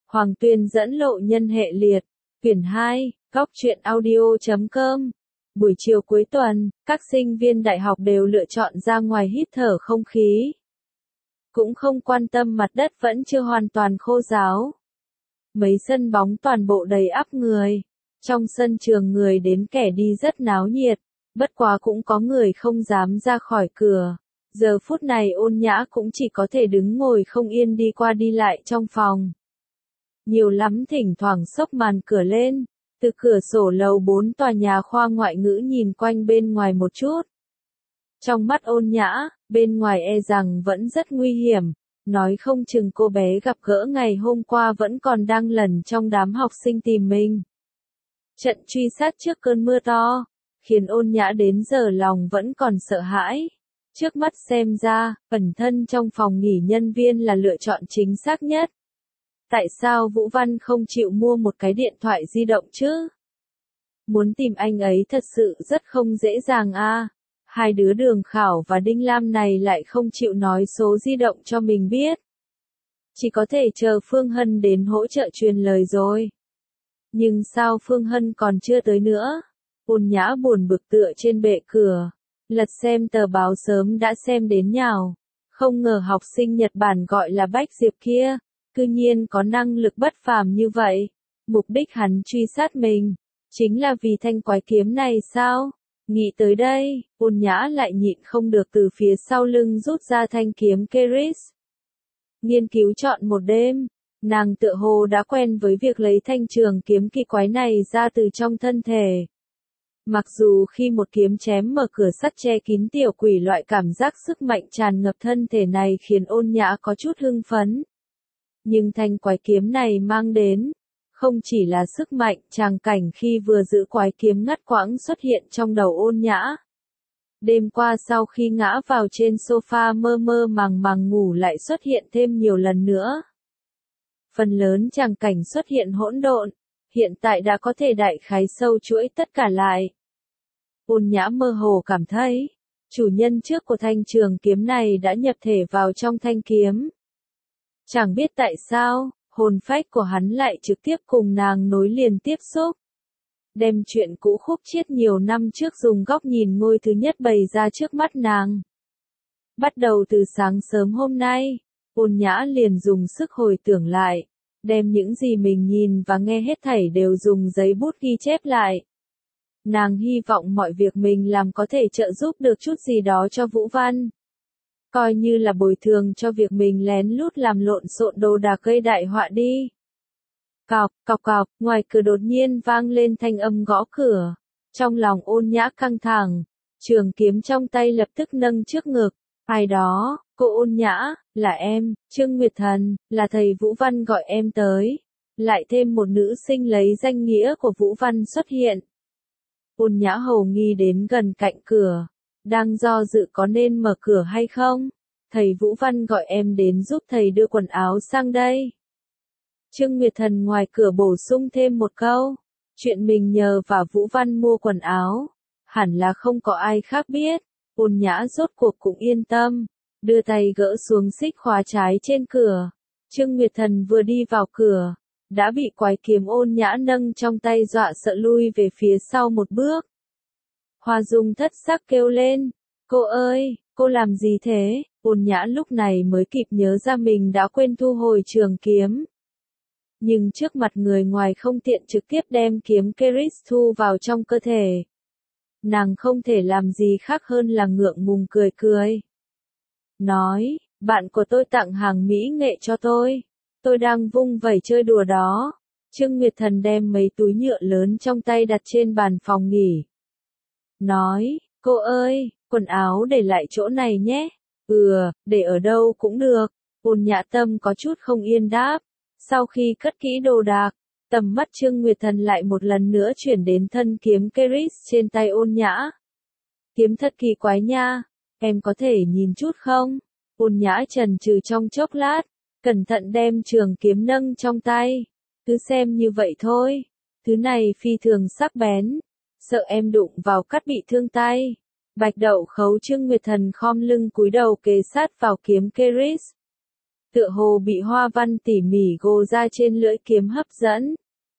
Hoàng Tuyên dẫn lộ nhân hệ liệt, quyển 2, góc truyện audio.com. Buổi chiều cuối tuần, các sinh viên đại học đều lựa chọn ra ngoài hít thở không khí. Cũng không quan tâm mặt đất vẫn chưa hoàn toàn khô ráo. Mấy sân bóng toàn bộ đầy ắp người. Trong sân trường người đến kẻ đi rất náo nhiệt, bất quá cũng có người không dám ra khỏi cửa. Giờ phút này Ôn Nhã cũng chỉ có thể đứng ngồi không yên đi qua đi lại trong phòng. Nhiều lắm thỉnh thoảng xốc màn cửa lên, từ cửa sổ lầu 4 tòa nhà khoa ngoại ngữ nhìn quanh bên ngoài một chút. Trong mắt Ôn Nhã, bên ngoài e rằng vẫn rất nguy hiểm, nói không chừng cô bé gặp gỡ ngày hôm qua vẫn còn đang lẩn trong đám học sinh tìm mình. Trận truy sát trước cơn mưa to, khiến Ôn Nhã đến giờ lòng vẫn còn sợ hãi. Trước mắt xem ra, ẩn thân trong phòng nghỉ nhân viên là lựa chọn chính xác nhất. Tại sao Vũ Văn không chịu mua một cái điện thoại di động chứ? Muốn tìm anh ấy thật sự rất không dễ dàng à. Hai đứa Đường Khảo và Đinh Lam này lại không chịu nói số di động cho mình biết. Chỉ có thể chờ Phương Hân đến hỗ trợ truyền lời rồi. Nhưng sao Phương Hân còn chưa tới nữa? Ôn Nhã buồn bực tựa trên bệ cửa. Lật xem tờ báo sớm đã xem đến nhào. Không ngờ học sinh Nhật Bản gọi là Bách Diệp kia, cư nhiên có năng lực bất phàm như vậy. Mục đích hắn truy sát mình, chính là vì thanh quái kiếm này sao? Nghĩ tới đây, Ôn Nhã lại nhịn không được từ phía sau lưng rút ra thanh kiếm Keris. Nghiên cứu trọn một đêm, nàng tựa hồ đã quen với việc lấy thanh trường kiếm kỳ quái này ra từ trong thân thể. Mặc dù khi một kiếm chém mở cửa sắt che kín tiểu quỷ, loại cảm giác sức mạnh tràn ngập thân thể này khiến Ôn Nhã có chút hưng phấn. Nhưng thanh quái kiếm này mang đến, không chỉ là sức mạnh, tràng cảnh khi vừa giữ quái kiếm ngắt quãng xuất hiện trong đầu Ôn Nhã. Đêm qua sau khi ngã vào trên sofa mơ mơ màng màng ngủ lại xuất hiện thêm nhiều lần nữa. Phần lớn tràng cảnh xuất hiện hỗn độn, hiện tại đã có thể đại khái sâu chuỗi tất cả lại. Ôn Nhã mơ hồ cảm thấy, chủ nhân trước của thanh trường kiếm này đã nhập thể vào trong thanh kiếm. Chẳng biết tại sao, hồn phách của hắn lại trực tiếp cùng nàng nối liền tiếp xúc. Đem chuyện cũ khúc chiết nhiều năm trước dùng góc nhìn ngôi thứ nhất bày ra trước mắt nàng. Bắt đầu từ sáng sớm hôm nay, Ôn Nhã liền dùng sức hồi tưởng lại, đem những gì mình nhìn và nghe hết thảy đều dùng giấy bút ghi chép lại. Nàng hy vọng mọi việc mình làm có thể trợ giúp được chút gì đó cho Vũ Văn. Coi như là bồi thường cho việc mình lén lút làm lộn xộn đồ đạc gây đại họa đi. Cọc, cọc cọc, ngoài cửa đột nhiên vang lên thanh âm gõ cửa. Trong lòng Ôn Nhã căng thẳng, trường kiếm trong tay lập tức nâng trước ngực. Ai đó, cô Ôn Nhã, là em, Trương Nguyệt Thần, là thầy Vũ Văn gọi em tới. Lại thêm một nữ sinh lấy danh nghĩa của Vũ Văn xuất hiện. Ôn Nhã hầu nghi đến gần cạnh cửa, đang do dự có nên mở cửa hay không. Thầy Vũ Văn gọi em đến giúp thầy đưa quần áo sang đây. Trương Nguyệt Thần ngoài cửa bổ sung thêm một câu, chuyện mình nhờ và Vũ Văn mua quần áo, hẳn là không có ai khác biết. Ôn Nhã rốt cuộc cũng yên tâm, đưa tay gỡ xuống xích khóa trái trên cửa. Trương Nguyệt Thần vừa đi vào cửa, đã bị quái kiếm Ôn Nhã nâng trong tay dọa sợ lui về phía sau một bước. Hoa Dung thất sắc kêu lên, cô ơi, cô làm gì thế? Ôn Nhã lúc này mới kịp nhớ ra mình đã quên thu hồi trường kiếm. Nhưng trước mặt người ngoài không tiện trực tiếp đem kiếm Keris thu vào trong cơ thể. Nàng không thể làm gì khác hơn là ngượng ngùng cười cười. Nói, bạn của tôi tặng hàng mỹ nghệ cho tôi. Tôi đang vung vẩy chơi đùa đó. Trương Nguyệt Thần đem mấy túi nhựa lớn trong tay đặt trên bàn phòng nghỉ. Nói, cô ơi, quần áo để lại chỗ này nhé. Để ở đâu cũng được. Ôn Nhã tâm có chút không yên đáp. Sau khi cất kỹ đồ đạc, tầm mắt Trương Nguyệt Thần lại một lần nữa chuyển đến thân kiếm Keris trên tay Ôn Nhã. Kiếm thật kỳ quái nha, em có thể nhìn chút không? Ôn Nhã chần chừ trong chốc lát, cẩn thận đem trường kiếm nâng trong tay. Cứ xem như vậy thôi, thứ này phi thường sắc bén, sợ em đụng vào cắt bị thương tay. Bạch Đậu Khấu Trương Nguyệt Thần khom lưng cúi đầu kề sát vào kiếm Keris. tựa hồ bị hoa văn tỉ mỉ gồ ra trên lưỡi kiếm hấp dẫn.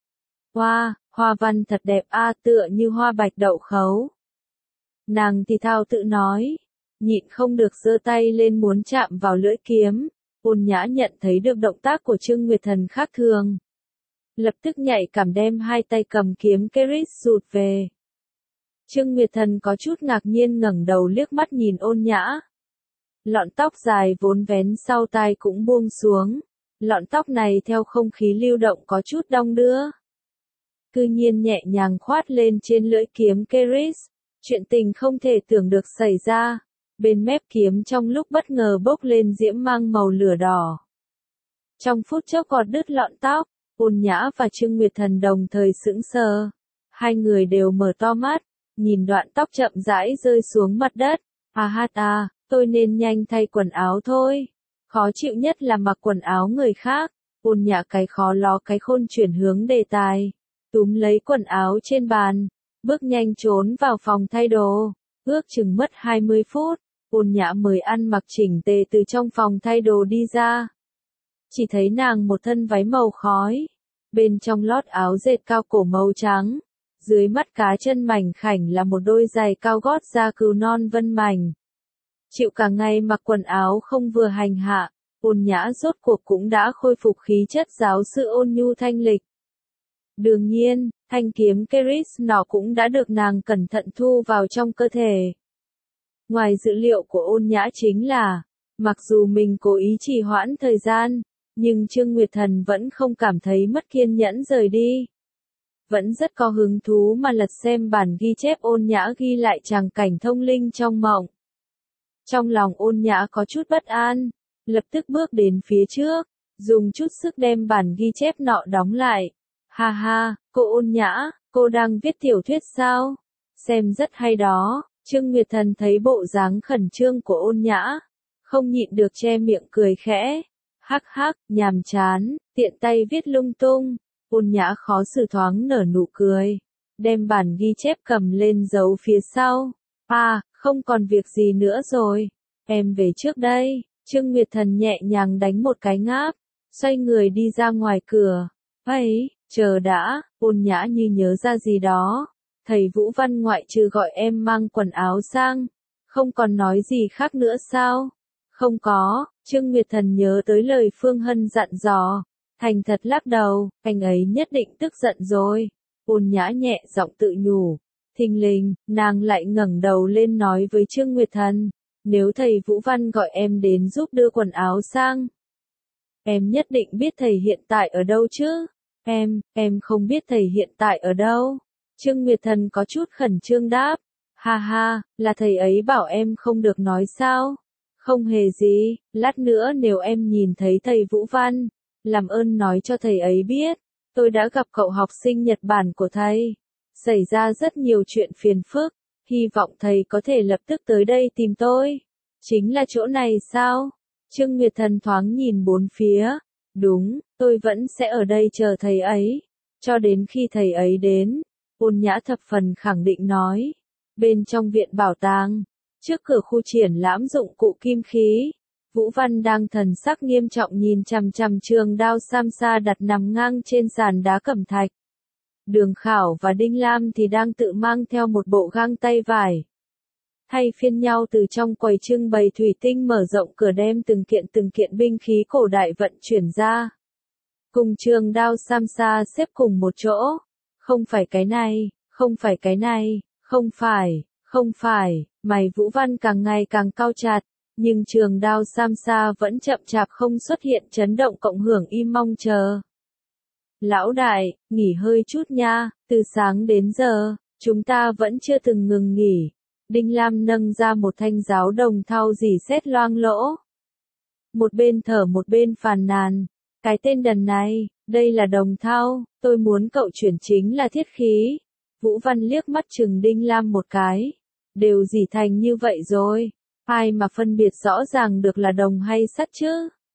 Hoa, hoa văn thật đẹp a, tựa như hoa bạch đậu khấu. Nàng thì thào tự nói, nhịn không được giơ tay lên muốn chạm vào lưỡi kiếm. Ôn Nhã nhận thấy được động tác của Trương Nguyệt Thần khác thường. Lập tức nhạy cảm đem hai tay cầm kiếm Keris rụt về. Trương Nguyệt Thần có chút ngạc nhiên ngẩng đầu liếc mắt nhìn Ôn Nhã. Lọn tóc dài vốn vén sau tai cũng buông xuống. Lọn tóc này theo không khí lưu động có chút đong đưa. Cư nhiên nhẹ nhàng khoát lên trên lưỡi kiếm Keris. Chuyện tình không thể tưởng được xảy ra. Bên mép kiếm trong lúc bất ngờ bốc lên diễm mang màu lửa đỏ. Trong phút chốc gọt đứt lọn tóc, Ôn Nhã và Trương Nguyệt Thần đồng thời sững sờ. Hai người đều mở to mắt, nhìn đoạn tóc chậm rãi rơi xuống mặt đất. Tôi nên nhanh thay quần áo thôi. Khó chịu nhất là mặc quần áo người khác. Ôn Nhã cái khó ló cái khôn chuyển hướng đề tài. Túm lấy quần áo trên bàn, bước nhanh trốn vào phòng thay đồ. Ước chừng mất 20 phút, Ôn Nhã mới ăn mặc chỉnh tề từ trong phòng thay đồ đi ra. Chỉ thấy nàng một thân váy màu khói, bên trong lót áo dệt cao cổ màu trắng, dưới mắt cá chân mảnh khảnh là một đôi giày cao gót da cừu non vân mảnh. Chịu cả ngày mặc quần áo không vừa hành hạ, Ôn Nhã rốt cuộc cũng đã khôi phục khí chất giáo sư ôn nhu thanh lịch. Đương nhiên, thanh kiếm Keris nọ cũng đã được nàng cẩn thận thu vào trong cơ thể. Ngoài dự liệu của Ôn Nhã chính là, mặc dù mình cố ý trì hoãn thời gian, nhưng Trương Nguyệt Thần vẫn không cảm thấy mất kiên nhẫn rời đi. Vẫn rất có hứng thú mà lật xem bản ghi chép Ôn Nhã ghi lại tràng cảnh thông linh trong mộng. Trong lòng Ôn Nhã có chút bất an, lập tức bước đến phía trước, dùng chút sức đem bản ghi chép nọ đóng lại. Ha ha, cô Ôn Nhã, cô đang viết tiểu thuyết sao? Xem rất hay đó. Trương Nguyệt Thần thấy bộ dáng khẩn trương của Ôn Nhã, không nhịn được che miệng cười khẽ. Hắc hắc, nhàm chán, tiện tay viết lung tung. Ôn Nhã khó xử thoáng nở nụ cười, đem bản ghi chép cầm lên giấu phía sau. Không còn việc gì nữa rồi, em về trước đây. Trương Nguyệt Thần nhẹ nhàng đánh một cái ngáp, xoay người đi ra ngoài cửa. Chờ đã, Ôn Nhã như nhớ ra gì đó. Thầy Vũ Văn ngoại trừ gọi em mang quần áo sang, không còn nói gì khác nữa sao? Không có, Trương Nguyệt Thần nhớ tới lời Phương Hân dặn dò, thành thật lắc đầu, anh ấy nhất định tức giận rồi. Ôn Nhã nhẹ giọng tự nhủ, thình lình, nàng lại ngẩng đầu lên nói với Trương Nguyệt Thần, nếu thầy Vũ Văn gọi em đến giúp đưa quần áo sang, em nhất định biết thầy hiện tại ở đâu chứ? Em không biết thầy hiện tại ở đâu. Trương Nguyệt Thần có chút khẩn trương đáp. Ha, là thầy ấy bảo em không được nói sao? Không hề gì, lát nữa nếu em nhìn thấy thầy Vũ Văn, làm ơn nói cho thầy ấy biết, tôi đã gặp cậu học sinh Nhật Bản của thầy. Xảy ra rất nhiều chuyện phiền phức, hy vọng thầy có thể lập tức tới đây tìm tôi. Chính là chỗ này sao? Trương Nguyệt Thần thoáng nhìn bốn phía. Đúng, tôi vẫn sẽ ở đây chờ thầy ấy, cho đến khi thầy ấy đến. Ôn Nhã thập phần khẳng định nói. Bên trong viện bảo tàng, trước cửa khu triển lãm dụng cụ kim khí, Vũ Văn đang thần sắc nghiêm trọng nhìn chằm chằm trường đao Samsa đặt nằm ngang trên sàn đá cẩm thạch. Đường Khảo và Đinh Lam thì đang tự mang theo một bộ găng tay vải. Thay phiên nhau từ trong quầy trưng bày thủy tinh mở rộng cửa đem từng kiện binh khí cổ đại vận chuyển ra. Cùng trường đao Samsa xếp cùng một chỗ. Không phải cái này, không phải cái này, không phải, mày Vũ Văn càng ngày càng cau chặt, nhưng trường đao Samsa vẫn chậm chạp không xuất hiện chấn động cộng hưởng im mong chờ. Lão đại, nghỉ hơi chút nha, từ sáng đến giờ, chúng ta vẫn chưa từng ngừng nghỉ. Đinh Lam nâng ra một thanh giáo đồng thau rỉ sét loang lỗ. Một bên thở một bên phàn nàn, cái tên đần này, đây là đồng thau, tôi muốn cậu chuyển chính là thiết khí. Vũ Văn liếc mắt chừng Đinh Lam một cái, đều dỉ thành như vậy rồi, ai mà phân biệt rõ ràng được là đồng hay sắt chứ?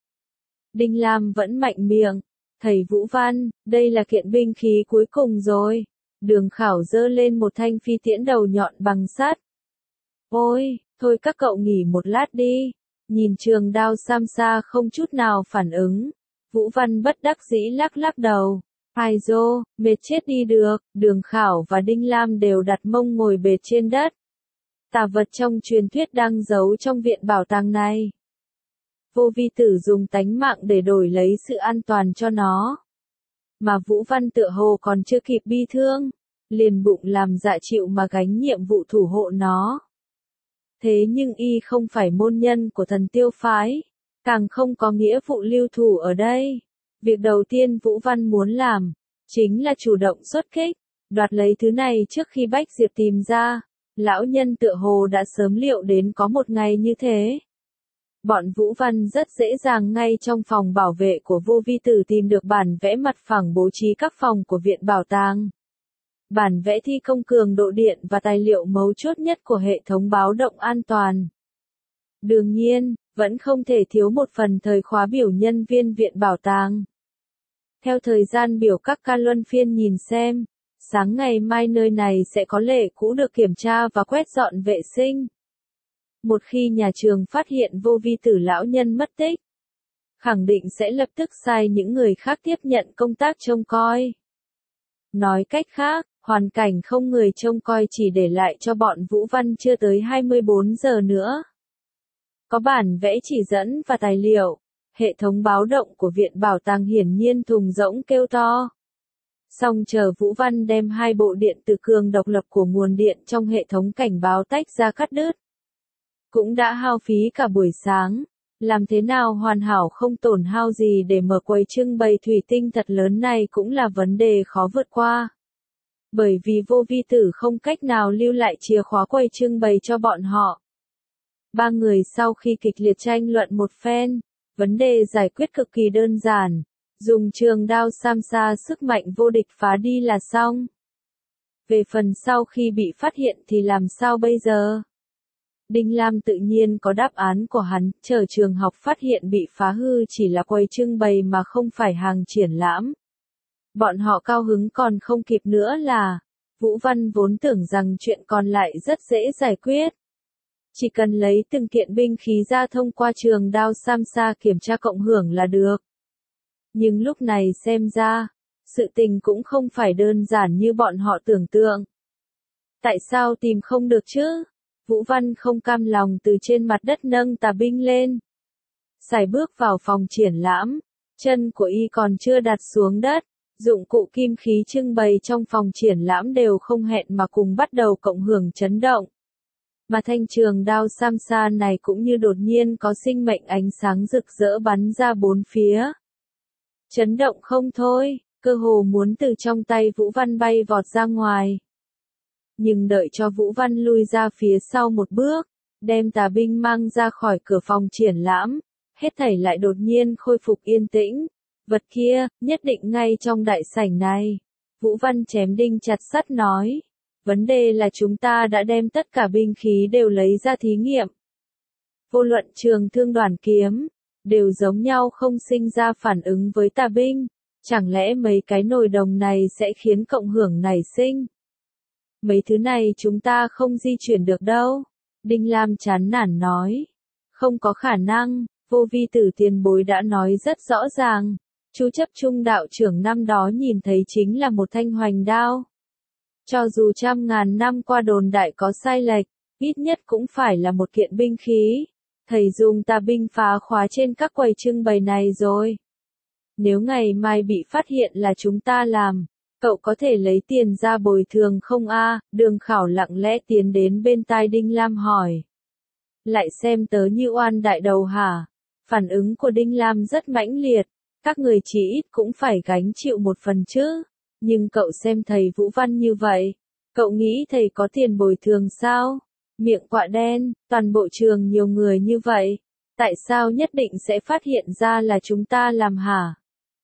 Đinh Lam vẫn mạnh miệng, thầy Vũ Văn, đây là kiện binh khí cuối cùng rồi. Đường Khảo giơ lên một thanh phi tiễn đầu nhọn bằng sắt. Ôi, thôi các cậu nghỉ một lát đi, Nhìn trường đao Samsa không chút nào phản ứng. Vũ Văn bất đắc dĩ lắc lắc đầu. Ai dô, mệt chết đi được, Đường Khảo và Đinh Lam đều đặt mông ngồi bệt trên đất. Tà vật trong truyền thuyết đang giấu trong viện bảo tàng này. Vô Vi Tử dùng tánh mạng để đổi lấy sự an toàn cho nó. Mà Vũ Văn tựa hồ còn chưa kịp bi thương, liền bụng làm dạ chịu mà gánh nhiệm vụ thủ hộ nó. Thế nhưng y không phải môn nhân của Thần Tiêu phái, càng không có nghĩa vụ lưu thủ ở đây. Việc đầu tiên Vũ Văn muốn làm, chính là chủ động xuất kích, đoạt lấy thứ này trước khi Bách Diệp tìm ra. Lão nhân tựa hồ đã sớm liệu đến có một ngày như thế. Bọn Vũ Văn rất dễ dàng ngay trong phòng bảo vệ của Vô Vi Tử tìm được bản vẽ mặt phẳng bố trí các phòng của viện bảo tàng. Bản vẽ thi công cường độ điện và tài liệu mấu chốt nhất của hệ thống báo động an toàn. Đương nhiên, vẫn không thể thiếu một phần thời khóa biểu nhân viên viện bảo tàng. Theo thời gian biểu các ca luân phiên nhìn xem, sáng ngày mai nơi này sẽ có lệ cũ được kiểm tra và quét dọn vệ sinh. Một khi nhà trường phát hiện Vô Vi Tử lão nhân mất tích, khẳng định sẽ lập tức sai những người khác tiếp nhận công tác trông coi. Nói cách khác, hoàn cảnh không người trông coi chỉ để lại cho bọn Vũ Văn chưa tới 24 giờ nữa. Có bản vẽ chỉ dẫn và tài liệu, hệ thống báo động của viện bảo tàng hiển nhiên thùng rỗng kêu to. Xong chờ Vũ Văn đem hai bộ điện từ cường độc lập của nguồn điện trong hệ thống cảnh báo tách ra cắt đứt. Cũng đã hao phí cả buổi sáng, làm thế nào hoàn hảo không tổn hao gì để mở quầy trưng bày thủy tinh thật lớn này cũng là vấn đề khó vượt qua. Bởi vì Vô Vi Tử không cách nào lưu lại chìa khóa quầy trưng bày cho bọn họ. Ba người sau khi kịch liệt tranh luận một phen, vấn đề giải quyết cực kỳ đơn giản, dùng trường đao Samsa sức mạnh vô địch phá đi là xong. Về phần sau khi bị phát hiện thì làm sao bây giờ? Đinh Lam tự nhiên có đáp án của hắn, chờ trường học phát hiện bị phá hư chỉ là quầy trưng bày mà không phải hàng triển lãm. Bọn họ cao hứng còn không kịp nữa là, Vũ Văn vốn tưởng rằng chuyện còn lại rất dễ giải quyết. Chỉ cần lấy từng kiện binh khí ra thông qua trường đao Samsa kiểm tra cộng hưởng là được. Nhưng lúc này xem ra, sự tình cũng không phải đơn giản như bọn họ tưởng tượng. Tại sao tìm không được chứ? Vũ Văn không cam lòng từ trên mặt đất nâng tà binh lên. Sải bước vào phòng triển lãm, chân của y còn chưa đặt xuống đất, dụng cụ kim khí trưng bày trong phòng triển lãm đều không hẹn mà cùng bắt đầu cộng hưởng chấn động. Mà thanh trường đao Samsa này cũng như đột nhiên có sinh mệnh ánh sáng rực rỡ bắn ra bốn phía. Chấn động không thôi, cơ hồ muốn từ trong tay Vũ Văn bay vọt ra ngoài. Nhưng đợi cho Vũ Văn lui ra phía sau một bước, đem tà binh mang ra khỏi cửa phòng triển lãm, hết thảy lại đột nhiên khôi phục yên tĩnh. Vật kia, nhất định ngay trong đại sảnh này. Vũ Văn chém đinh chặt sắt nói. Vấn đề là chúng ta đã đem tất cả binh khí đều lấy ra thí nghiệm. Vô luận trường thương đoàn kiếm, đều giống nhau không sinh ra phản ứng với tà binh. Chẳng lẽ mấy cái nồi đồng này sẽ khiến cộng hưởng nảy sinh? Mấy thứ này chúng ta không di chuyển được đâu. Đinh Lam chán nản nói. Không có khả năng, Vô Vi Tử tiền bối đã nói rất rõ ràng. Chú chấp trung đạo trưởng năm đó nhìn thấy chính là một thanh hoành đao. Cho dù trăm ngàn năm qua đồn đại có sai lệch, ít nhất cũng phải là một kiện binh khí. Thầy dùng tà binh phá khóa trên các quầy trưng bày này rồi. Nếu ngày mai bị phát hiện là chúng ta làm, cậu có thể lấy tiền ra bồi thường không a? Đường Khảo lặng lẽ tiến đến bên tai Đinh Lam hỏi. Lại xem tớ như oan đại đầu hả? Phản ứng của Đinh Lam rất mãnh liệt. Các người chỉ ít cũng phải gánh chịu một phần chứ. Nhưng cậu xem thầy Vũ Văn như vậy. Cậu nghĩ thầy có tiền bồi thường sao? Miệng quạ đen, toàn bộ trường nhiều người như vậy. Tại sao nhất định sẽ phát hiện ra là chúng ta làm hả?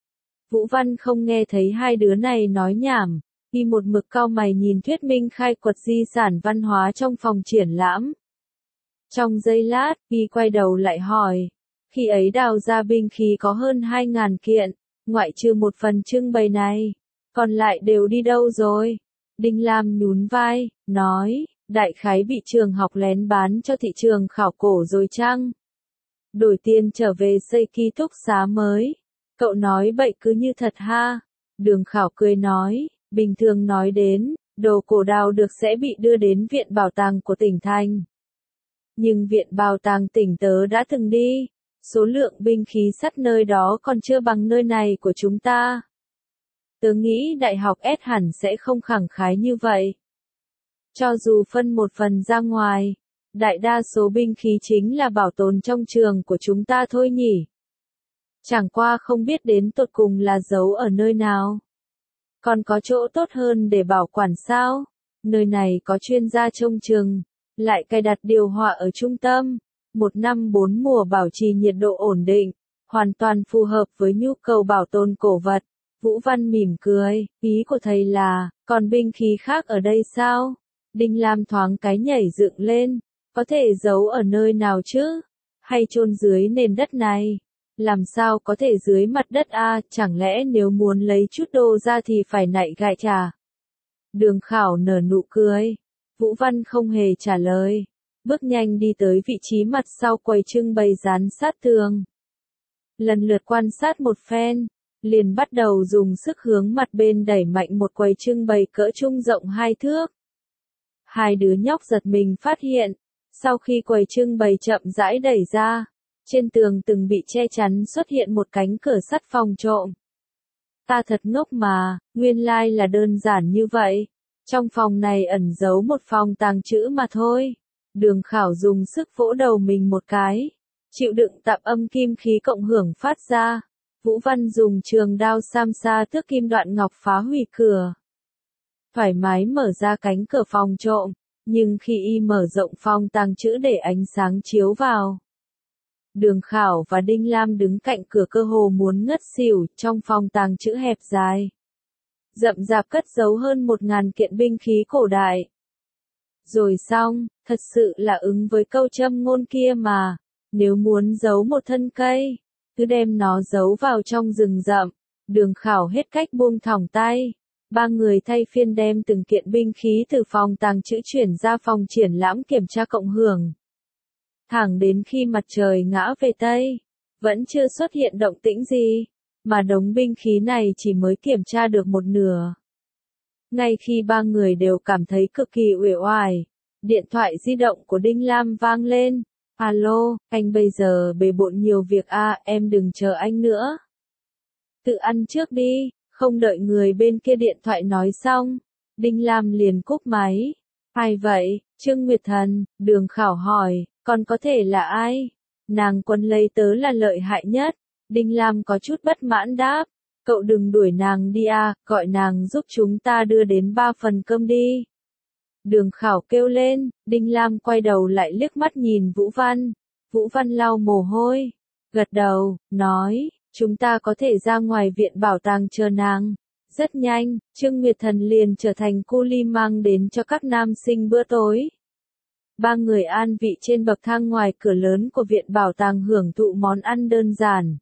Vũ Văn không nghe thấy hai đứa này nói nhảm. Y một mực cau mày nhìn thuyết minh khai quật di sản văn hóa trong phòng triển lãm. Trong giây lát, Y quay đầu lại hỏi. Khi ấy đào ra binh khí có hơn 2.000 kiện, ngoại trừ một phần trưng bày này. Còn lại đều đi đâu rồi? Đinh Lam nhún vai, nói, đại khái bị trường học lén bán cho thị trường khảo cổ rồi chăng? đổi tiền trở về xây ký túc xá mới. Cậu nói bậy cứ như thật ha. Đường Khảo cười nói, bình thường nói đến, đồ cổ đào được sẽ bị đưa đến viện bảo tàng của tỉnh thành. Nhưng viện bảo tàng tỉnh tớ đã từng đi, số lượng binh khí sắt nơi đó còn chưa bằng nơi này của chúng ta. Tớ nghĩ đại học S hẳn sẽ không khẳng khái như vậy. Cho dù phân một phần ra ngoài, đại đa số binh khí chính là bảo tồn trong trường của chúng ta thôi nhỉ. Chẳng qua không biết đến tột cùng là giấu ở nơi nào. Còn có chỗ tốt hơn để bảo quản sao? Nơi này có chuyên gia trông chừng, lại cài đặt điều hòa ở trung tâm, 1 năm 4 mùa bảo trì nhiệt độ ổn định, hoàn toàn phù hợp với nhu cầu bảo tồn cổ vật. Vũ Văn mỉm cười, ý của thầy là, còn binh khí khác ở đây sao? Đinh Lam thoáng cái nhảy dựng lên, có thể giấu ở nơi nào chứ? Hay chôn dưới nền đất này? Làm sao có thể dưới mặt đất a? Chẳng lẽ nếu muốn lấy chút đồ ra thì phải nạy gại chà? Đường Khảo nở nụ cười. Vũ Văn không hề trả lời, bước nhanh đi tới vị trí mặt sau quầy trưng bày dán sát tường. Lần lượt quan sát một phen, liền bắt đầu dùng sức hướng mặt bên đẩy mạnh một quầy trưng bày cỡ trung rộng 2 thước. Hai đứa nhóc giật mình phát hiện, sau khi quầy trưng bày chậm rãi đẩy ra, trên tường từng bị che chắn xuất hiện một cánh cửa sắt phòng trộm. Ta thật ngốc mà, nguyên lai là đơn giản như vậy. Trong phòng này ẩn giấu một phòng tàng trữ mà thôi. Đường Khảo dùng sức vỗ đầu mình một cái, chịu đựng tạp âm kim khí cộng hưởng phát ra. Vũ Văn dùng trường đao sam sa tước kim đoạn ngọc phá hủy cửa. Thoải mái mở ra cánh cửa phòng trộm, nhưng khi y mở rộng phòng tàng trữ để ánh sáng chiếu vào. Đường Khảo và Đinh Lam đứng cạnh cửa cơ hồ muốn ngất xỉu, trong phòng tàng trữ hẹp dài. Rậm rạp cất giấu hơn 1000 kiện binh khí cổ đại. Rồi xong, thật sự là ứng với câu châm ngôn kia mà, nếu muốn giấu một thân cây, cứ đem nó giấu vào trong rừng rậm. Đường Khảo hết cách buông thõng tay. Ba người thay phiên đem từng kiện binh khí từ phòng tàng trữ chuyển ra phòng triển lãm kiểm tra cộng hưởng. Thẳng đến khi mặt trời ngã về Tây, vẫn chưa xuất hiện động tĩnh gì, mà đống binh khí này chỉ mới kiểm tra được một nửa. Ngay khi ba người đều cảm thấy cực kỳ uể oải, điện thoại di động của Đinh Lam vang lên. Alo, anh bây giờ bề bộn nhiều việc em đừng chờ anh nữa. Tự ăn trước đi, không đợi người bên kia điện thoại nói xong. Đinh Lam liền cúp máy. Ai vậy, Trương Nguyệt Thần, Đường Khảo hỏi, còn có thể là ai? Nàng quân lấy tớ là lợi hại nhất. Đinh Lam có chút bất mãn đáp. Cậu đừng đuổi nàng đi gọi nàng giúp chúng ta đưa đến 3 phần cơm đi. Đường Khảo kêu lên, Đinh Lam quay đầu lại liếc mắt nhìn Vũ Văn. Vũ Văn lau mồ hôi, gật đầu, nói, chúng ta có thể ra ngoài viện bảo tàng chờ nàng. Rất nhanh, Trương Nguyệt Thần liền trở thành cu li mang đến cho các nam sinh bữa tối. Ba người an vị trên bậc thang ngoài cửa lớn của viện bảo tàng hưởng thụ món ăn đơn giản.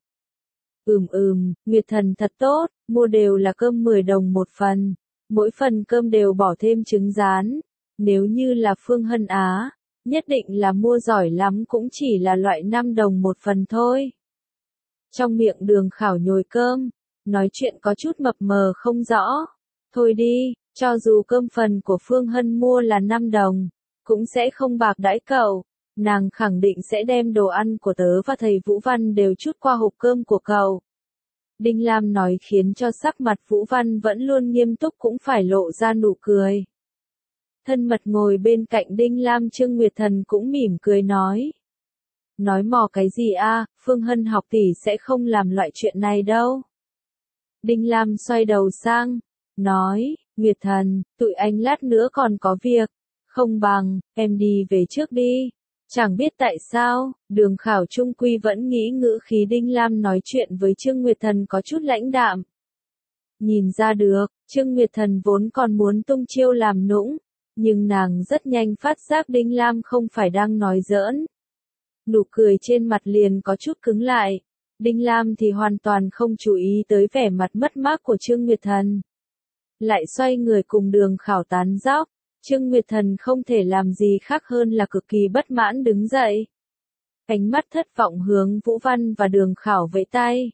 Nguyệt Thần thật tốt, mua đều là cơm 10 đồng một phần, mỗi phần cơm đều bỏ thêm trứng rán. Nếu như là Phương Hân Á, nhất định là mua giỏi lắm cũng chỉ là loại 5 đồng một phần thôi. Trong miệng Đường Khảo nhồi cơm, nói chuyện có chút mập mờ không rõ. Thôi đi, cho dù cơm phần của Phương Hân mua là 5 đồng, cũng sẽ không bạc đãi cậu. Nàng khẳng định sẽ đem đồ ăn của tớ và thầy Vũ Văn đều trút qua hộp cơm của cậu. Đinh Lam nói khiến cho sắc mặt Vũ Văn vẫn luôn nghiêm túc cũng phải lộ ra nụ cười. Thân mật ngồi bên cạnh Đinh Lam Trương Nguyệt Thần cũng mỉm cười nói. Nói mò cái gì Phương Hân học tỷ sẽ không làm loại chuyện này đâu. Đinh Lam xoay đầu sang, nói, Nguyệt Thần, tụi anh lát nữa còn có việc, không bằng, em đi về trước đi. Chẳng biết tại sao, Đường Khảo trung quy vẫn nghĩ ngữ khí Đinh Lam nói chuyện với Trương Nguyệt Thần có chút lãnh đạm. Nhìn ra được, Trương Nguyệt Thần vốn còn muốn tung chiêu làm nũng, nhưng nàng rất nhanh phát giác Đinh Lam không phải đang nói giỡn. Nụ cười trên mặt liền có chút cứng lại. Đinh Lam thì hoàn toàn không chú ý tới vẻ mặt mất mát của Trương Nguyệt Thần. Lại xoay người cùng Đường Khảo tán dóc. Trương Nguyệt Thần không thể làm gì khác hơn là cực kỳ bất mãn đứng dậy. Ánh mắt thất vọng hướng Vũ Văn và Đường Khảo vẫy tay.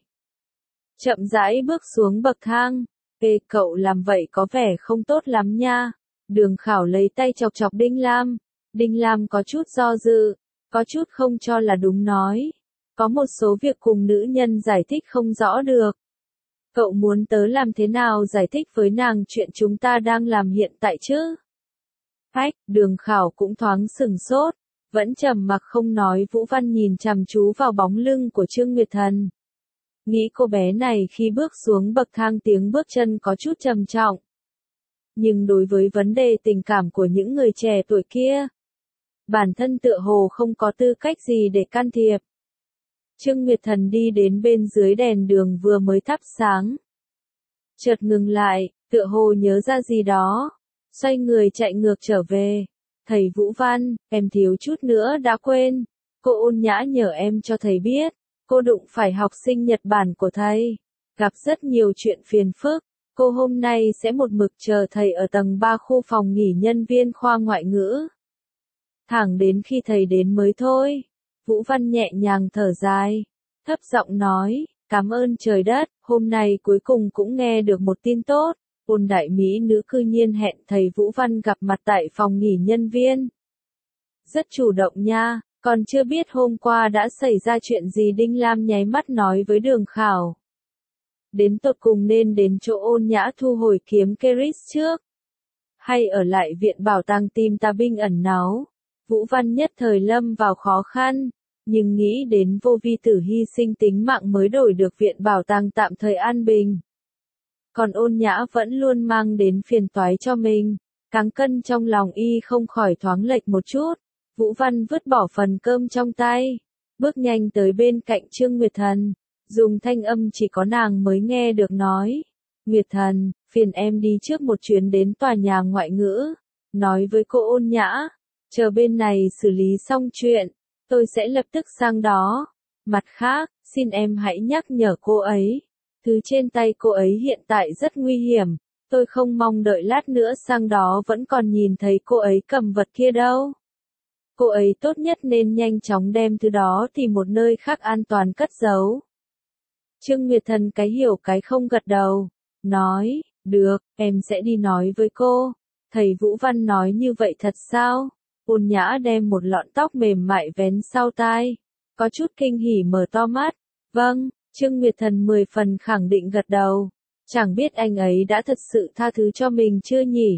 Chậm rãi bước xuống bậc thang. Ê, cậu làm vậy có vẻ không tốt lắm nha. Đường Khảo lấy tay chọc chọc Đinh Lam. Đinh Lam có chút do dự, có chút không cho là đúng nói. Có một số việc cùng nữ nhân giải thích không rõ được. Cậu muốn tớ làm thế nào giải thích với nàng chuyện chúng ta đang làm hiện tại chứ? Ách, Đường Khảo cũng thoáng sừng sốt, vẫn trầm mặc không nói. Vũ Văn nhìn chằm chú vào bóng lưng của Trương Nguyệt Thần. Nghĩ cô bé này khi bước xuống bậc thang tiếng bước chân có chút trầm trọng. Nhưng đối với vấn đề tình cảm của những người trẻ tuổi kia, bản thân tựa hồ không có tư cách gì để can thiệp. Trương Nguyệt Thần đi đến bên dưới đèn đường vừa mới thắp sáng. Chợt ngừng lại, tựa hồ nhớ ra gì đó. Xoay người chạy ngược trở về. Thầy Vũ Văn, em thiếu chút nữa đã quên. Cô ôn nhã nhờ em cho thầy biết. Cô đụng phải học sinh Nhật Bản của thầy. Gặp rất nhiều chuyện phiền phức. Cô hôm nay sẽ một mực chờ thầy ở tầng 3 khu phòng nghỉ nhân viên khoa ngoại ngữ. Thẳng đến khi thầy đến mới thôi. Vũ Văn nhẹ nhàng thở dài. Thấp giọng nói, cảm ơn trời đất, hôm nay cuối cùng cũng nghe được một tin tốt. Ôn đại mỹ nữ cư nhiên hẹn thầy Vũ Văn gặp mặt tại phòng nghỉ nhân viên. Rất chủ động nha, còn chưa biết hôm qua đã xảy ra chuyện gì. Đinh Lam nháy mắt nói với Đường Khảo. Đến tột cùng nên đến chỗ ôn nhã thu hồi kiếm Keris trước. Hay ở lại viện bảo tàng tìm tà binh ẩn náu. Vũ Văn nhất thời lâm vào khó khăn. Nhưng nghĩ đến Vô Vi Tử hy sinh tính mạng mới đổi được viện bảo tàng tạm thời an bình. Còn ôn nhã vẫn luôn mang đến phiền toái cho mình. Cáng cân trong lòng y không khỏi thoáng lệch một chút. Vũ Văn vứt bỏ phần cơm trong tay. Bước nhanh tới bên cạnh Trương Nguyệt Thần. Dùng thanh âm chỉ có nàng mới nghe được nói. Nguyệt Thần, phiền em đi trước một chuyến đến tòa nhà ngoại ngữ. Nói với cô ôn nhã. Chờ bên này xử lý xong chuyện. Tôi sẽ lập tức sang đó. Mặt khác, xin em hãy nhắc nhở cô ấy. Thứ trên tay cô ấy hiện tại rất nguy hiểm. Tôi không mong đợi lát nữa sang đó vẫn còn nhìn thấy cô ấy cầm vật kia đâu. Cô ấy tốt nhất nên nhanh chóng đem thứ đó tìm một nơi khác an toàn cất giấu. Trương Nguyệt Thần cái hiểu cái không gật đầu. Nói, được, em sẽ đi nói với cô. Thầy Vũ Văn nói như vậy thật sao? Ôn nhã đem một lọn tóc mềm mại vén sau tai. Có chút kinh hỉ mở to mắt. Vâng, Trương Nguyệt Thần 10 phần khẳng định gật đầu. Chẳng biết anh ấy đã thật sự tha thứ cho mình chưa nhỉ?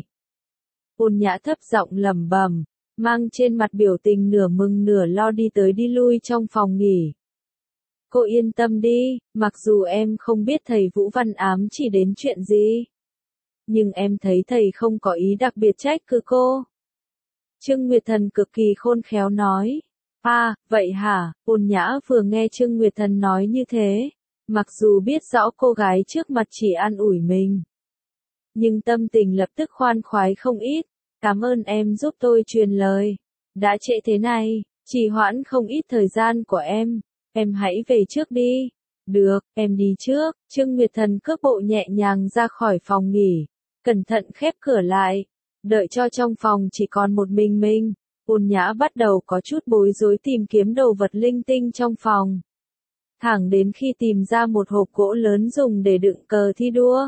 Ôn nhã thấp giọng lẩm bẩm, mang trên mặt biểu tình nửa mừng nửa lo đi tới đi lui trong phòng nghỉ. Cô yên tâm đi, mặc dù em không biết thầy Vũ Văn ám chỉ đến chuyện gì. Nhưng em thấy thầy không có ý đặc biệt trách cứ cô. Trương Nguyệt Thần cực kỳ khôn khéo nói. À, vậy hả? Ôn nhã vừa nghe Trương Nguyệt Thần nói như thế. Mặc dù biết rõ cô gái trước mặt chỉ an ủi mình. Nhưng tâm tình lập tức khoan khoái không ít. Cảm ơn em giúp tôi truyền lời. Đã trễ thế này, trì hoãn không ít thời gian của em. Em hãy về trước đi. Được, em đi trước. Trương Nguyệt Thần cước bộ nhẹ nhàng ra khỏi phòng nghỉ. Cẩn thận khép cửa lại. Đợi cho trong phòng chỉ còn một mình. Ôn nhã bắt đầu có chút bối rối tìm kiếm đồ vật linh tinh trong phòng. Thẳng đến khi tìm ra một hộp gỗ lớn dùng để đựng cờ thi đua.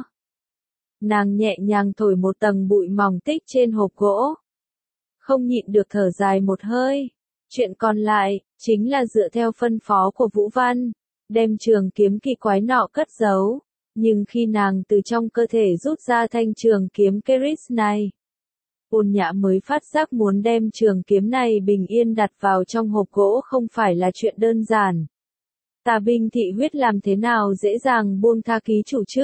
Nàng nhẹ nhàng thổi một tầng bụi mỏng tích trên hộp gỗ. Không nhịn được thở dài một hơi. Chuyện còn lại, chính là dựa theo phân phó của Vũ Văn, đem trường kiếm kỳ quái nọ cất giấu. Nhưng khi nàng từ trong cơ thể rút ra thanh trường kiếm Keris này, ôn nhã mới phát giác muốn đem trường kiếm này bình yên đặt vào trong hộp gỗ không phải là chuyện đơn giản. Tà binh thị huyết làm thế nào dễ dàng buông tha ký chủ chứ?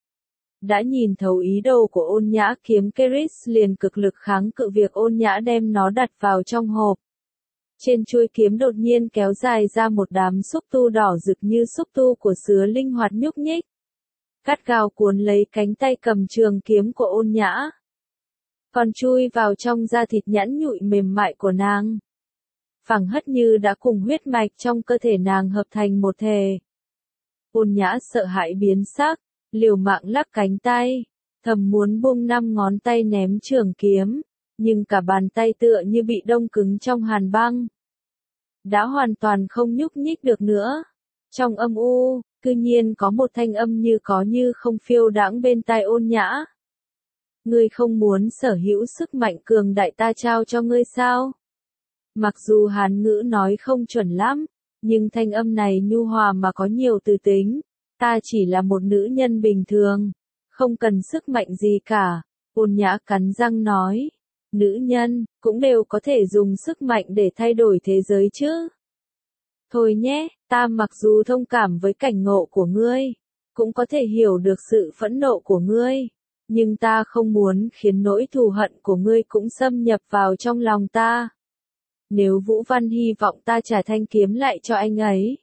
Đã nhìn thấu ý đồ của ôn nhã, kiếm Keris liền cực lực kháng cự việc ôn nhã đem nó đặt vào trong hộp. Trên chuôi kiếm đột nhiên kéo dài ra một đám xúc tu đỏ rực như xúc tu của sứa linh hoạt nhúc nhích. Gắt gao cuốn lấy cánh tay cầm trường kiếm của ôn nhã. Còn chui vào trong da thịt nhẵn nhụi mềm mại của nàng. Phảng hất như đã cùng huyết mạch trong cơ thể nàng hợp thành một thể. Ôn nhã sợ hãi biến sắc, liều mạng lắc cánh tay, thầm muốn buông 5 ngón tay ném trường kiếm, nhưng cả bàn tay tựa như bị đông cứng trong hàn băng. đã hoàn toàn không nhúc nhích được nữa. Trong âm u, cư nhiên có một thanh âm như có như không phiêu đãng bên tai Ôn Nhã. Ngươi không muốn sở hữu sức mạnh cường đại ta trao cho ngươi sao? Mặc dù Hán ngữ nói không chuẩn lắm, nhưng thanh âm này nhu hòa mà có nhiều từ tính. Ta chỉ là một nữ nhân bình thường, không cần sức mạnh gì cả. Ôn Nhã cắn răng nói. Nữ nhân, cũng đều có thể dùng sức mạnh để thay đổi thế giới chứ. Thôi nhé, ta mặc dù thông cảm với cảnh ngộ của ngươi, cũng có thể hiểu được sự phẫn nộ của ngươi, nhưng ta không muốn khiến nỗi thù hận của ngươi cũng xâm nhập vào trong lòng ta. Nếu Vũ Văn hy vọng ta trả thanh kiếm lại cho anh ấy,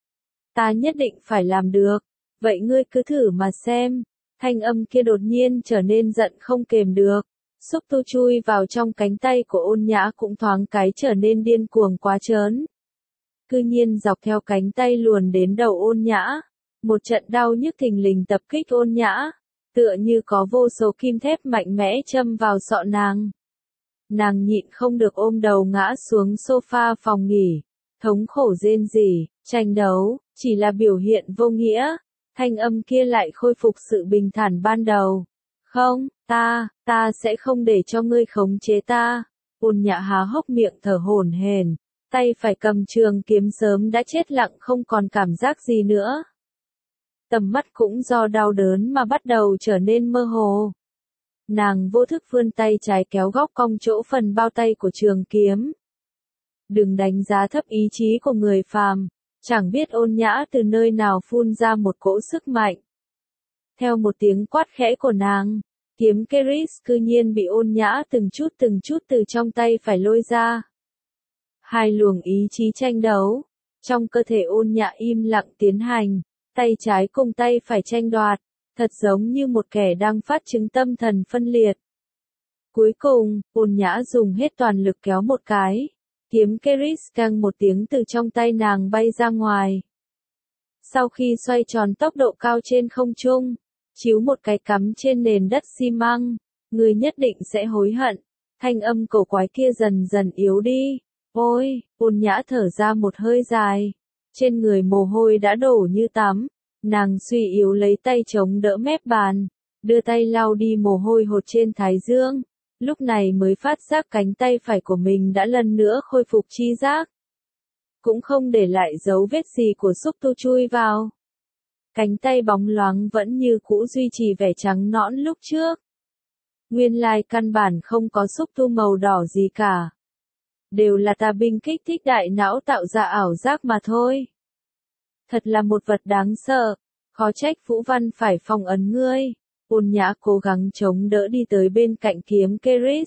ta nhất định phải làm được, vậy ngươi cứ thử mà xem. Thanh âm kia đột nhiên trở nên giận không kềm được, xúc tu chui vào trong cánh tay của Ôn Nhã cũng thoáng cái trở nên điên cuồng quá trớn. Cư nhiên dọc theo cánh tay luồn đến đầu Ôn Nhã, một trận đau nhức thình lình tập kích Ôn Nhã, tựa như có vô số kim thép mạnh mẽ châm vào sọ nàng. Nàng nhịn không được ôm đầu ngã xuống sofa phòng nghỉ, thống khổ rên rỉ, tranh đấu, chỉ là biểu hiện vô nghĩa. Thanh âm kia lại khôi phục sự bình thản ban đầu. Không, ta sẽ không để cho ngươi khống chế ta. Ôn Nhã há hốc miệng thở hổn hển, tay phải cầm trường kiếm sớm đã chết lặng không còn cảm giác gì nữa. Tầm mắt cũng do đau đớn mà bắt đầu trở nên mơ hồ. Nàng vô thức vươn tay trái kéo góc cong chỗ phần bao tay của trường kiếm. Đừng đánh giá thấp ý chí của người phàm. Chẳng biết Ôn Nhã từ nơi nào phun ra một cỗ sức mạnh. Theo một tiếng quát khẽ của nàng, kiếm Keris cư nhiên bị Ôn Nhã từng chút từ trong tay phải lôi ra. Hai luồng ý chí tranh đấu, trong cơ thể Ôn Nhã im lặng tiến hành, tay trái cùng tay phải tranh đoạt, thật giống như một kẻ đang phát chứng tâm thần phân liệt. Cuối cùng, Ôn Nhã dùng hết toàn lực kéo một cái. Kiếm Keris căng một tiếng từ trong tay nàng bay ra ngoài. Sau khi xoay tròn tốc độ cao trên không trung, chiếu một cái cắm trên nền đất xi măng, người nhất định sẽ hối hận. Thanh âm cổ quái kia dần dần yếu đi. Ôi, Ôn Nhã thở ra một hơi dài. Trên người mồ hôi đã đổ như tắm. Nàng suy yếu lấy tay chống đỡ mép bàn, đưa tay lau đi mồ hôi hột trên thái dương. Lúc này mới phát giác cánh tay phải của mình đã lần nữa khôi phục chi giác. Cũng không để lại dấu vết gì của xúc tu chui vào. Cánh tay bóng loáng vẫn như cũ duy trì vẻ trắng nõn lúc trước. Nguyên lai căn bản không có xúc tu màu đỏ gì cả. Đều là tà binh kích thích đại não tạo ra ảo giác mà thôi. Thật là một vật đáng sợ, khó trách Vũ Văn phải phong ấn ngươi. Ôn Nhã cố gắng chống đỡ đi tới bên cạnh kiếm Keris.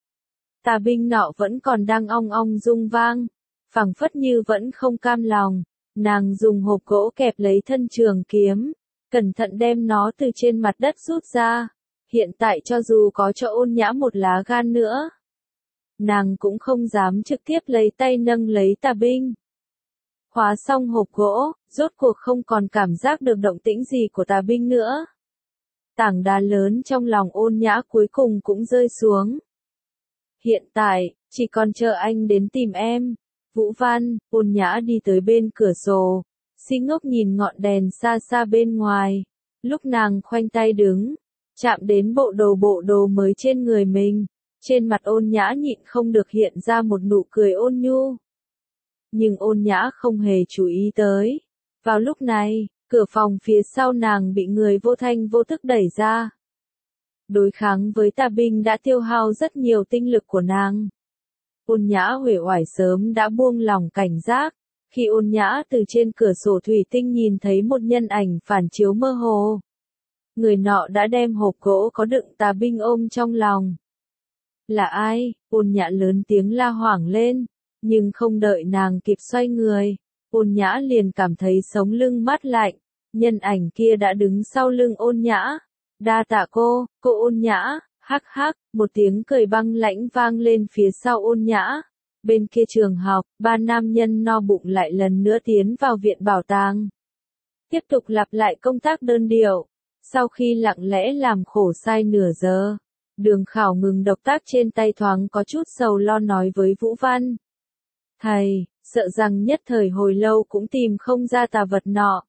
Tà binh nọ vẫn còn đang ong ong rung vang, phảng phất như vẫn không cam lòng. Nàng dùng hộp gỗ kẹp lấy thân trường kiếm, cẩn thận đem nó từ trên mặt đất rút ra. Hiện tại cho dù có cho Ôn Nhã một lá gan nữa, nàng cũng không dám trực tiếp lấy tay nâng lấy tà binh. Khóa xong hộp gỗ, rốt cuộc không còn cảm giác được động tĩnh gì của tà binh nữa. Tảng đá lớn trong lòng Ôn Nhã cuối cùng cũng rơi xuống. Hiện tại, chỉ còn chờ anh đến tìm em. Vũ Văn, Ôn Nhã đi tới bên cửa sổ, si ngốc nhìn ngọn đèn xa xa bên ngoài. Lúc nàng khoanh tay đứng, chạm đến bộ đồ mới trên người mình, trên mặt Ôn Nhã nhịn không được hiện ra một nụ cười ôn nhu. Nhưng Ôn Nhã không hề chú ý tới. Vào lúc này, cửa phòng phía sau nàng bị người vô thanh vô thức đẩy ra. Đối kháng với tà binh đã tiêu hao rất nhiều tinh lực của nàng. Ôn Nhã uể oải sớm đã buông lỏng cảnh giác. Khi Ôn Nhã từ trên cửa sổ thủy tinh nhìn thấy một nhân ảnh phản chiếu mơ hồ. Người nọ đã đem hộp gỗ có đựng tà binh ôm trong lòng. Là ai? Ôn Nhã lớn tiếng la hoảng lên. Nhưng không đợi nàng kịp xoay người, Ôn Nhã liền cảm thấy sống lưng mát lạnh. Nhân ảnh kia đã đứng sau lưng Ôn Nhã. Đa tạ cô Ôn Nhã, hắc hắc, một tiếng cười băng lãnh vang lên phía sau Ôn Nhã. Bên kia trường học, ba nam nhân no bụng lại lần nữa tiến vào viện bảo tàng. Tiếp tục lặp lại công tác đơn điệu. Sau khi lặng lẽ làm khổ sai nửa giờ, Đường Khảo ngừng động tác trên tay thoáng có chút sầu lo nói với Vũ Văn. Thầy, sợ rằng nhất thời hồi lâu cũng tìm không ra tà vật nọ.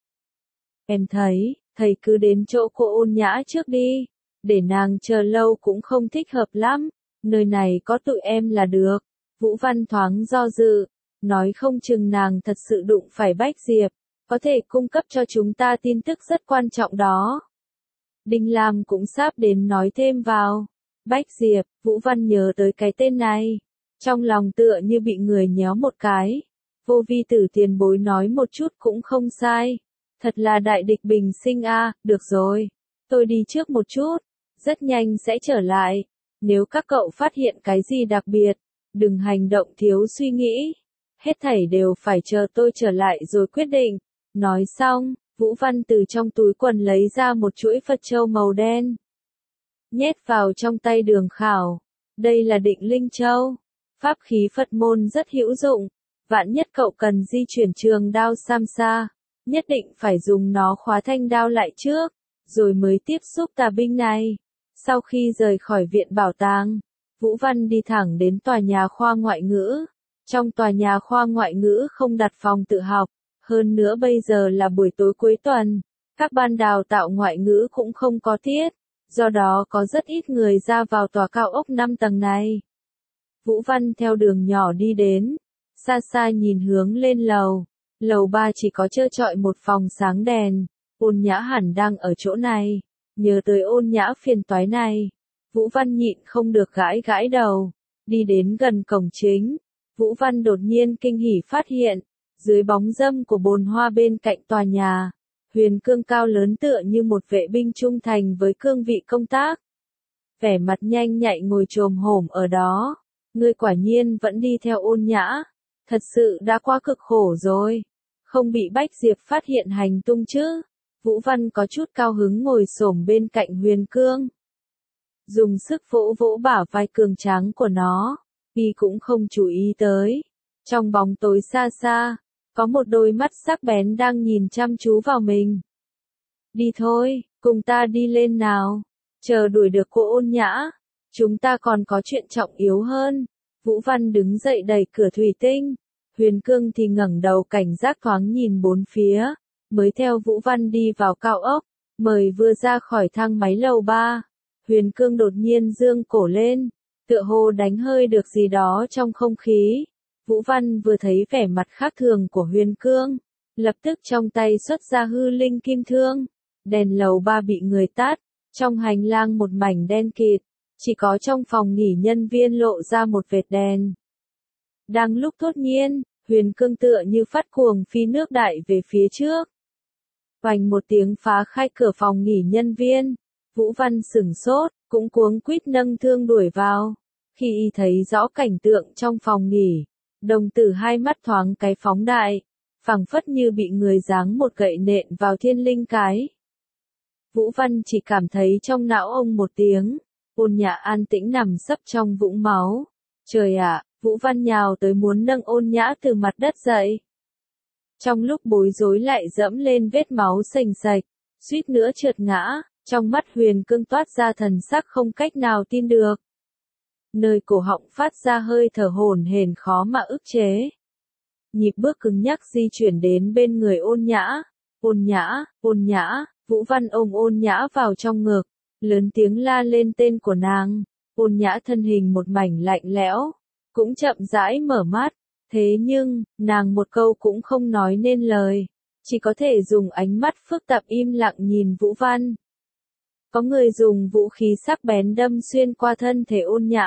Em thấy, thầy cứ đến chỗ cô Ôn Nhã trước đi, để nàng chờ lâu cũng không thích hợp lắm, nơi này có tụi em là được. Vũ Văn thoáng do dự, nói không chừng nàng thật sự đụng phải Bách Diệp, có thể cung cấp cho chúng ta tin tức rất quan trọng đó. Đinh Lam cũng sắp đến nói thêm vào. Bách Diệp, Vũ Văn nhớ tới cái tên này. Trong lòng tựa như bị người nhéo một cái. Vô Vi Tử tiền bối nói một chút cũng không sai. Thật là đại địch bình sinh a, được rồi. Tôi đi trước một chút, rất nhanh sẽ trở lại. Nếu các cậu phát hiện cái gì đặc biệt, đừng hành động thiếu suy nghĩ. Hết thảy đều phải chờ tôi trở lại rồi quyết định. Nói xong, Vũ Văn từ trong túi quần lấy ra một chuỗi Phật châu màu đen. Nhét vào trong tay Đường Khảo. Đây là Định Linh Châu. Pháp khí Phật môn rất hữu dụng. Vạn nhất cậu cần di chuyển trường đao Samsa, nhất định phải dùng nó khóa thanh đao lại trước, rồi mới tiếp xúc tà binh này. Sau khi rời khỏi viện bảo tàng, Vũ Văn đi thẳng đến tòa nhà khoa ngoại ngữ. Trong tòa nhà khoa ngoại ngữ không đặt phòng tự học, hơn nữa bây giờ là buổi tối cuối tuần, các ban đào tạo ngoại ngữ cũng không có tiết, do đó có rất ít người ra vào tòa cao ốc 5 tầng này. Vũ Văn theo đường nhỏ đi đến, xa xa nhìn hướng lên lầu, lầu 3 chỉ có trơ trọi một phòng sáng đèn, Ôn Nhã hẳn đang ở chỗ này, nhớ tới Ôn Nhã phiền toái này, Vũ Văn nhịn không được gãi gãi đầu, đi đến gần cổng chính, Vũ Văn đột nhiên kinh hỉ phát hiện, dưới bóng râm của bồn hoa bên cạnh tòa nhà, Huyền Cương cao lớn tựa như một vệ binh trung thành với cương vị công tác. Vẻ mặt nhanh nhạy ngồi chồm hổm ở đó, ngươi quả nhiên vẫn đi theo Ôn Nhã, thật sự đã quá cực khổ rồi, không bị Bách Diệp phát hiện hành tung chứ. Vũ Văn có chút cao hứng ngồi xổm bên cạnh Huyền Cương, dùng sức vỗ vỗ bả vai cường tráng của nó, y cũng không chú ý tới. Trong bóng tối xa xa, có một đôi mắt sắc bén đang nhìn chăm chú vào mình. Đi thôi, cùng ta đi lên nào, chờ đuổi được cô Ôn Nhã, chúng ta còn có chuyện trọng yếu hơn. Vũ Văn đứng dậy đẩy cửa thủy tinh, Huyền Cương thì ngẩng đầu cảnh giác thoáng nhìn bốn phía, mới theo Vũ Văn đi vào cao ốc, mời vừa ra khỏi thang máy lầu 3. Huyền Cương đột nhiên dương cổ lên, tựa hồ đánh hơi được gì đó trong không khí. Vũ Văn vừa thấy vẻ mặt khác thường của Huyền Cương, lập tức trong tay xuất ra hư linh kim thương. Đèn lầu 3 bị người tắt, trong hành lang một mảnh đen kịt, chỉ có trong phòng nghỉ nhân viên lộ ra một vệt đèn. Đang lúc thốt nhiên, Huyền Cương tựa như phát cuồng phi nước đại về phía trước. Vành một tiếng phá khai cửa phòng nghỉ nhân viên, Vũ Văn sửng sốt, cũng cuống quýt nâng thương đuổi vào. Khi y thấy rõ cảnh tượng trong phòng nghỉ, đồng tử hai mắt thoáng cái phóng đại, phảng phất như bị người giáng một gậy nện vào thiên linh cái. Vũ Văn chỉ cảm thấy trong não ông một tiếng, Ôn Nhã an tĩnh nằm sấp trong vũng máu. Trời ạ, Vũ Văn nhào tới muốn nâng Ôn Nhã từ mặt đất dậy. Trong lúc bối rối lại dẫm lên vết máu sềnh sạch, suýt nữa trượt ngã, trong mắt Huyền Cương toát ra thần sắc không cách nào tin được. Nơi cổ họng phát ra hơi thở hổn hển khó mà ức chế. Nhịp bước cứng nhắc di chuyển đến bên người Ôn Nhã. Ôn Nhã, Ôn Nhã, Vũ Văn ôm Ôn Nhã vào trong ngực, lớn tiếng la lên tên của nàng. Ôn Nhã thân hình một mảnh lạnh lẽo, cũng chậm rãi mở mắt. Thế nhưng, nàng một câu cũng không nói nên lời, chỉ có thể dùng ánh mắt phức tạp im lặng nhìn Vũ Văn. Có người dùng vũ khí sắc bén đâm xuyên qua thân thể Ôn Nhã.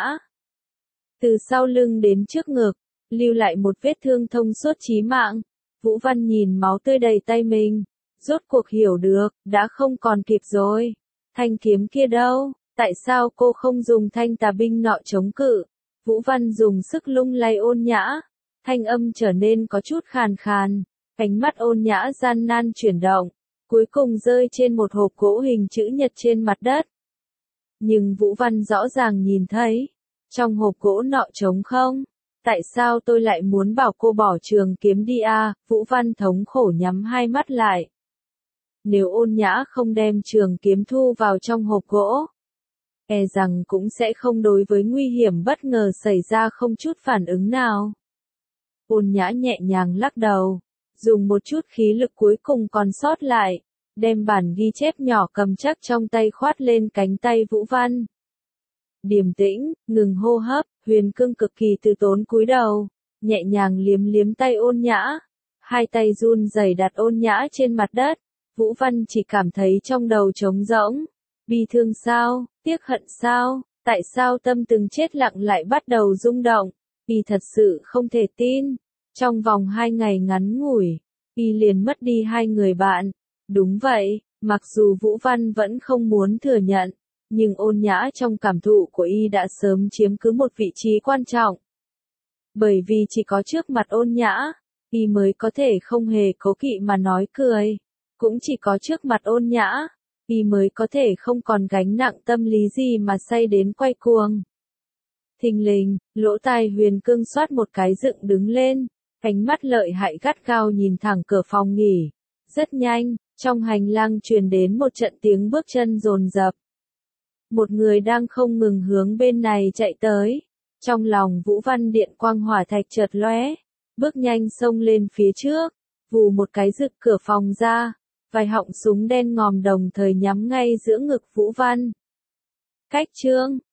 Từ sau lưng đến trước ngực, lưu lại một vết thương thông suốt chí mạng. Vũ Văn nhìn máu tươi đầy tay mình, rốt cuộc hiểu được, đã không còn kịp rồi. Thanh kiếm kia đâu, tại sao cô không dùng thanh tà binh nọ chống cự? Vũ Văn dùng sức lung lay Ôn Nhã, thanh âm trở nên có chút khàn khàn, ánh mắt Ôn Nhã gian nan chuyển động, cuối cùng rơi trên một hộp gỗ hình chữ nhật trên mặt đất. Nhưng Vũ Văn rõ ràng nhìn thấy, trong hộp gỗ nọ trống không. Tại sao tôi lại muốn bảo cô bỏ trường kiếm đi à? Vũ Văn thống khổ nhắm hai mắt lại. Nếu Ôn Nhã không đem trường kiếm thu vào trong hộp gỗ, e rằng cũng sẽ không đối với nguy hiểm bất ngờ xảy ra không chút phản ứng nào. Ôn Nhã nhẹ nhàng lắc đầu, dùng một chút khí lực cuối cùng còn sót lại, đem bản ghi chép nhỏ cầm chắc trong tay khoát lên cánh tay Vũ Văn. Điềm tĩnh, ngừng hô hấp, Huyền Cương cực kỳ từ tốn cúi đầu, nhẹ nhàng liếm liếm tay Ôn Nhã, hai tay run rẩy đặt Ôn Nhã trên mặt đất. Vũ Văn chỉ cảm thấy trong đầu trống rỗng, bi thương sao, tiếc hận sao, tại sao tâm từng chết lặng lại bắt đầu rung động, y thật sự không thể tin, trong vòng 2 ngày ngắn ngủi, y liền mất đi 2 người bạn. Đúng vậy, mặc dù Vũ Văn vẫn không muốn thừa nhận, nhưng Ôn Nhã trong cảm thụ của y đã sớm chiếm cứ một vị trí quan trọng. Bởi vì chỉ có trước mặt Ôn Nhã, y mới có thể không hề cố kỵ mà nói cười. Cũng chỉ có trước mặt Ôn Nhã, y mới có thể không còn gánh nặng tâm lý gì mà say đến quay cuồng. Thình lình, lỗ tai Huyền Cương xoát một cái dựng đứng lên, ánh mắt lợi hại gắt gao nhìn thẳng cửa phòng nghỉ. Rất nhanh, trong hành lang truyền đến một trận tiếng bước chân dồn dập. Một người đang không ngừng hướng bên này chạy tới. Trong lòng Vũ Văn điện quang hỏa thạch chợt lóe, bước nhanh xông lên phía trước, vù một cái rực cửa phòng ra, vài họng súng đen ngòm đồng thời nhắm ngay giữa ngực Vũ Văn. Cách trương,